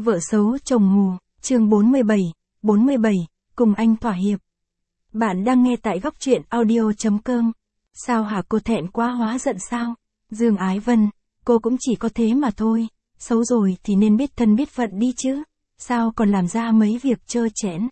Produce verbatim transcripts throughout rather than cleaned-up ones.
Vợ xấu chồng mù, chương bốn mươi bảy, bốn mươi bảy, cùng anh thỏa hiệp. Bạn đang nghe tại góc truyện audio.com. Sao hả, cô thẹn quá hóa giận sao? Dương Ái Vân, cô cũng chỉ có thế mà thôi, xấu rồi thì nên biết thân biết phận đi chứ, sao còn làm ra mấy việc trơ trẽn.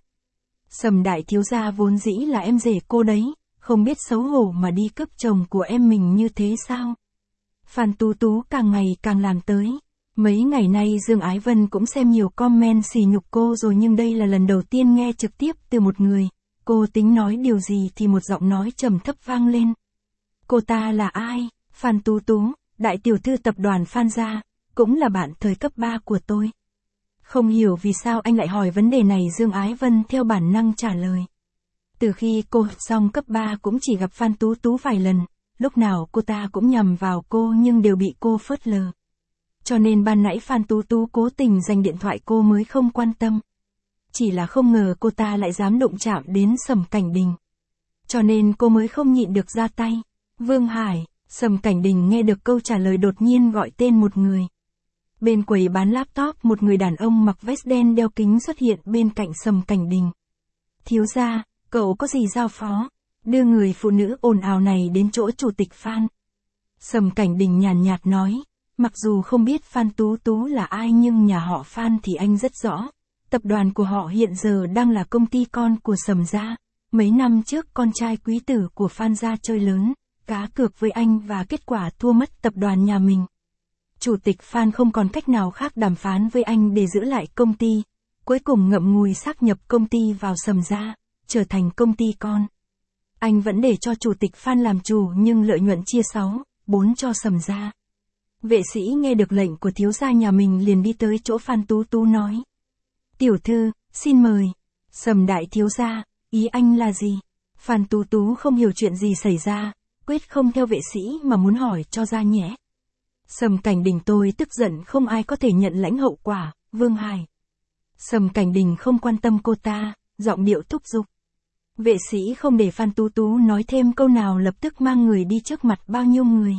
Sầm đại thiếu gia vốn dĩ là em rể cô đấy, không biết xấu hổ mà đi cướp chồng của em mình như thế sao? Phan Tú Tú càng ngày càng làm tới. Mấy ngày nay Dương Ái Vân cũng xem nhiều comment sỉ nhục cô rồi, nhưng đây là lần đầu tiên nghe trực tiếp từ một người. Cô tính nói điều gì thì một giọng nói trầm thấp vang lên. Cô ta là ai? Phan Tú Tú, đại tiểu thư tập đoàn Phan gia, cũng là bạn thời cấp ba của tôi. Không hiểu vì sao anh lại hỏi vấn đề này, Dương Ái Vân theo bản năng trả lời. Từ khi cô học xong cấp ba cũng chỉ gặp Phan Tú Tú vài lần, lúc nào cô ta cũng nhằm vào cô nhưng đều bị cô phớt lờ. Cho nên ban nãy Phan Tú Tú cố tình giành điện thoại cô mới không quan tâm. Chỉ là không ngờ cô ta lại dám đụng chạm đến Sầm Cảnh Đình. Cho nên cô mới không nhịn được ra tay. Vương Hải, Sầm Cảnh Đình nghe được câu trả lời đột nhiên gọi tên một người. Bên quầy bán laptop, một người đàn ông mặc vest đen đeo kính xuất hiện bên cạnh Sầm Cảnh Đình. Thiếu gia, cậu có gì giao phó? Đưa người phụ nữ ồn ào này đến chỗ chủ tịch Phan. Sầm Cảnh Đình nhàn nhạt nói. Mặc dù không biết Phan Tú Tú là ai nhưng nhà họ Phan thì anh rất rõ. Tập đoàn của họ hiện giờ đang là công ty con của Sầm gia. Mấy năm trước con trai quý tử của Phan gia chơi lớn, cá cược với anh và kết quả thua mất tập đoàn nhà mình. Chủ tịch Phan không còn cách nào khác đàm phán với anh để giữ lại công ty. Cuối cùng ngậm ngùi sáp nhập công ty vào Sầm gia, trở thành công ty con. Anh vẫn để cho chủ tịch Phan làm chủ nhưng lợi nhuận chia sáu, bốn cho Sầm gia. Vệ sĩ nghe được lệnh của thiếu gia nhà mình liền đi tới chỗ Phan Tú Tú nói. Tiểu thư, xin mời. Sầm đại thiếu gia, ý anh là gì? Phan Tú Tú không hiểu chuyện gì xảy ra, quyết không theo vệ sĩ mà muốn hỏi cho ra nhẽ. Sầm Cảnh Đình, tôi tức giận không ai có thể nhận lãnh hậu quả, Vương Hải. Sầm Cảnh Đình không quan tâm cô ta, giọng điệu thúc giục. Vệ sĩ không để Phan Tú Tú nói thêm câu nào lập tức mang người đi trước mặt bao nhiêu người.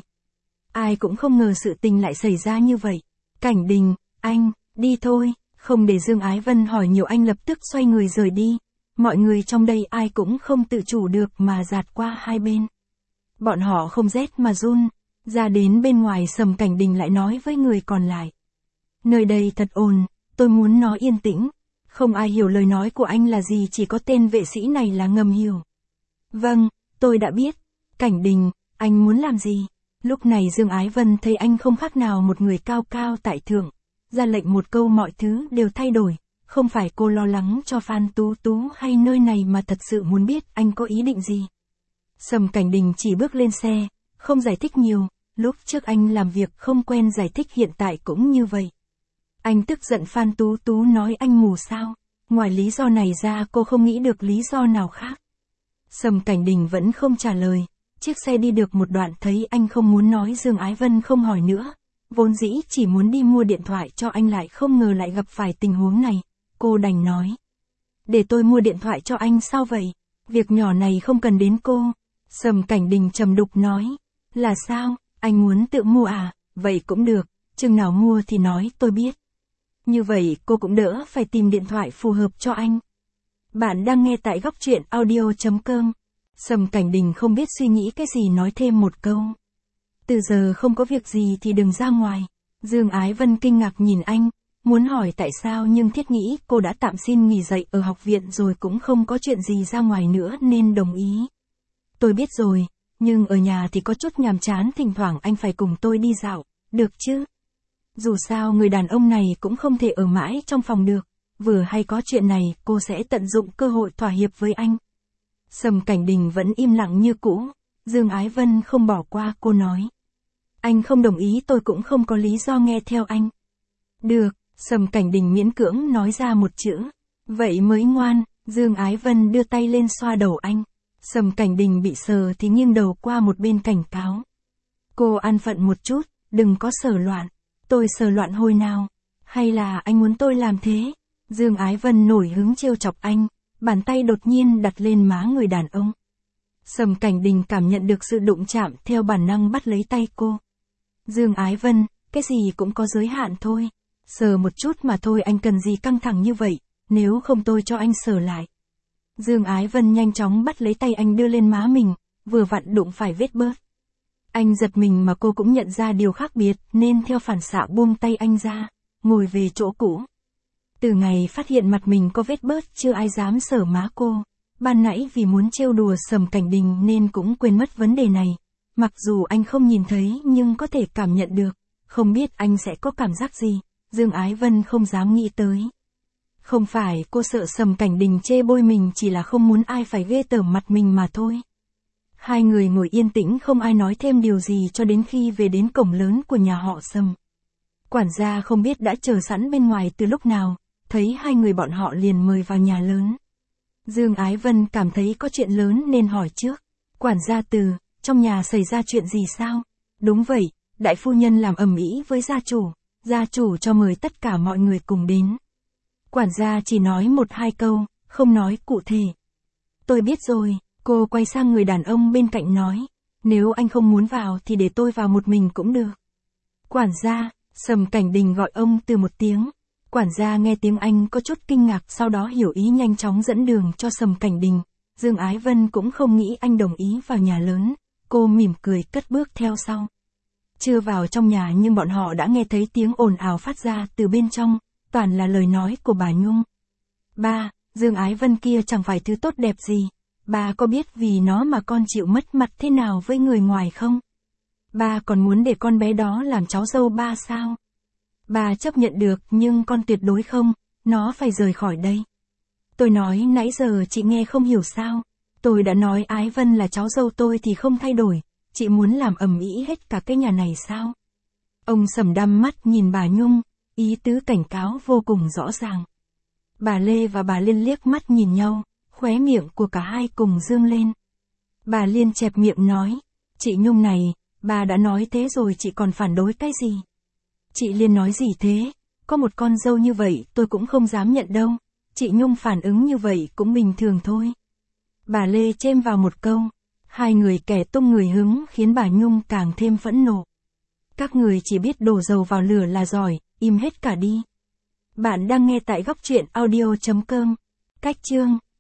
Ai cũng không ngờ sự tình lại xảy ra như vậy. Cảnh Đình, anh, đi thôi, không để Dương Ái Vân hỏi nhiều anh lập tức xoay người rời đi. Mọi người trong đây ai cũng không tự chủ được mà dạt qua hai bên. Bọn họ không rét mà run. Ra đến bên ngoài, Sầm Cảnh Đình lại nói với người còn lại. Nơi đây thật ồn, tôi muốn nó yên tĩnh. Không ai hiểu lời nói của anh là gì, chỉ có tên vệ sĩ này là ngầm hiểu. Vâng, tôi đã biết. Cảnh Đình, anh muốn làm gì? Lúc này Dương Ái Vân thấy anh không khác nào một người cao cao tại thượng, ra lệnh một câu mọi thứ đều thay đổi, không phải cô lo lắng cho Phan Tú Tú hay nơi này mà thật sự muốn biết anh có ý định gì. Sầm Cảnh Đình chỉ bước lên xe, không giải thích nhiều, lúc trước anh làm việc không quen giải thích, hiện tại cũng như vậy. Anh tức giận Phan Tú Tú nói anh mù sao, ngoài lý do này ra cô không nghĩ được lý do nào khác. Sầm Cảnh Đình vẫn không trả lời. Chiếc xe đi được một đoạn thấy anh không muốn nói, Dương Ái Vân không hỏi nữa. Vốn dĩ chỉ muốn đi mua điện thoại cho anh, lại không ngờ lại gặp phải tình huống này. Cô đành nói. Để tôi mua điện thoại cho anh sao vậy? Việc nhỏ này không cần đến cô. Sầm Cảnh Đình trầm đục nói. Là sao, anh muốn tự mua à? Vậy cũng được, chừng nào mua thì nói tôi biết. Như vậy cô cũng đỡ phải tìm điện thoại phù hợp cho anh. Bạn đang nghe tại góc truyện audio.com. Sầm Cảnh Đình không biết suy nghĩ cái gì nói thêm một câu. Từ giờ không có việc gì thì đừng ra ngoài. Dương Ái Vân kinh ngạc nhìn anh, muốn hỏi tại sao nhưng thiết nghĩ cô đã tạm xin nghỉ dạy ở học viện rồi cũng không có chuyện gì ra ngoài nữa nên đồng ý. Tôi biết rồi, nhưng ở nhà thì có chút nhàm chán, thỉnh thoảng anh phải cùng tôi đi dạo, được chứ? Dù sao người đàn ông này cũng không thể ở mãi trong phòng được, vừa hay có chuyện này cô sẽ tận dụng cơ hội thỏa hiệp với anh. Sầm Cảnh Đình vẫn im lặng như cũ. Dương Ái Vân không bỏ qua, cô nói. Anh không đồng ý tôi cũng không có lý do nghe theo anh. Được, Sầm Cảnh Đình miễn cưỡng nói ra một chữ. Vậy mới ngoan. Dương Ái Vân đưa tay lên xoa đầu anh. Sầm Cảnh Đình bị sờ thì nghiêng đầu qua một bên cảnh cáo. Cô an phận một chút, đừng có sờ loạn. Tôi sờ loạn hồi nào? Hay là anh muốn tôi làm thế? Dương Ái Vân nổi hứng trêu chọc anh. Bàn tay đột nhiên đặt lên má người đàn ông. Sầm Cảnh Đình cảm nhận được sự đụng chạm, theo bản năng bắt lấy tay cô. Dương Ái Vân, cái gì cũng có giới hạn thôi. Sờ một chút mà thôi, anh cần gì căng thẳng như vậy, nếu không tôi cho anh sờ lại. Dương Ái Vân nhanh chóng bắt lấy tay anh đưa lên má mình, vừa vặn đụng phải vết bớt. Anh giật mình mà cô cũng nhận ra điều khác biệt nên theo phản xạ buông tay anh ra, ngồi về chỗ cũ. Từ ngày phát hiện mặt mình có vết bớt chưa ai dám sờ má cô. Ban nãy vì muốn trêu đùa Sầm Cảnh Đình nên cũng quên mất vấn đề này. Mặc dù anh không nhìn thấy nhưng có thể cảm nhận được, không biết anh sẽ có cảm giác gì, Dương Ái Vân không dám nghĩ tới. Không phải cô sợ Sầm Cảnh Đình chê bôi mình, chỉ là không muốn ai phải ghê tởm mặt mình mà thôi. Hai người ngồi yên tĩnh không ai nói thêm điều gì cho đến khi về đến cổng lớn của nhà họ Sầm. Quản gia không biết đã chờ sẵn bên ngoài từ lúc nào, thấy hai người bọn họ liền mời vào nhà lớn. Dương Ái Vân cảm thấy có chuyện lớn nên hỏi trước. Quản gia Từ, trong nhà xảy ra chuyện gì sao? Đúng vậy, đại phu nhân làm ầm ĩ với gia chủ, gia chủ cho mời tất cả mọi người cùng đến. Quản gia chỉ nói một hai câu, không nói cụ thể. Tôi biết rồi, cô quay sang người đàn ông bên cạnh nói, nếu anh không muốn vào thì để tôi vào một mình cũng được. Quản gia, Sầm Cảnh Đình gọi ông Từ một tiếng. Quản gia nghe tiếng Anh có chút kinh ngạc, sau đó hiểu ý nhanh chóng dẫn đường cho Sầm Cảnh Đình. Dương Ái Vân cũng không nghĩ anh đồng ý vào nhà lớn, cô mỉm cười cất bước theo sau. Chưa vào trong nhà nhưng bọn họ đã nghe thấy tiếng ồn ào phát ra từ bên trong, toàn là lời nói của bà Nhung. Ba, Dương Ái Vân kia chẳng phải thứ tốt đẹp gì, bà có biết vì nó mà con chịu mất mặt thế nào với người ngoài không? Ba còn muốn để con bé đó làm cháu dâu ba sao? Bà chấp nhận được nhưng con tuyệt đối không, nó phải rời khỏi đây. Tôi nói nãy giờ chị nghe không hiểu sao, tôi đã nói Ái Vân là cháu dâu tôi thì không thay đổi, chị muốn làm ầm ĩ hết cả cái nhà này sao? Ông Sầm đăm mắt nhìn bà Nhung, ý tứ cảnh cáo vô cùng rõ ràng. Bà Lê và bà Liên liếc mắt nhìn nhau, khóe miệng của cả hai cùng dương lên. Bà Liên chẹp miệng nói, chị Nhung này, bà đã nói thế rồi chị còn phản đối cái gì? Chị Liên nói gì thế? Có một con dâu như vậy tôi cũng không dám nhận đâu. Chị Nhung phản ứng như vậy cũng bình thường thôi. Bà Lê chêm vào một câu. Hai người kẻ tung người hứng khiến bà Nhung càng thêm phẫn nộ. Các người chỉ biết đổ dầu vào lửa là giỏi, im hết cả đi. Bạn đang nghe tại góc truyện audio chấm com. Cách chương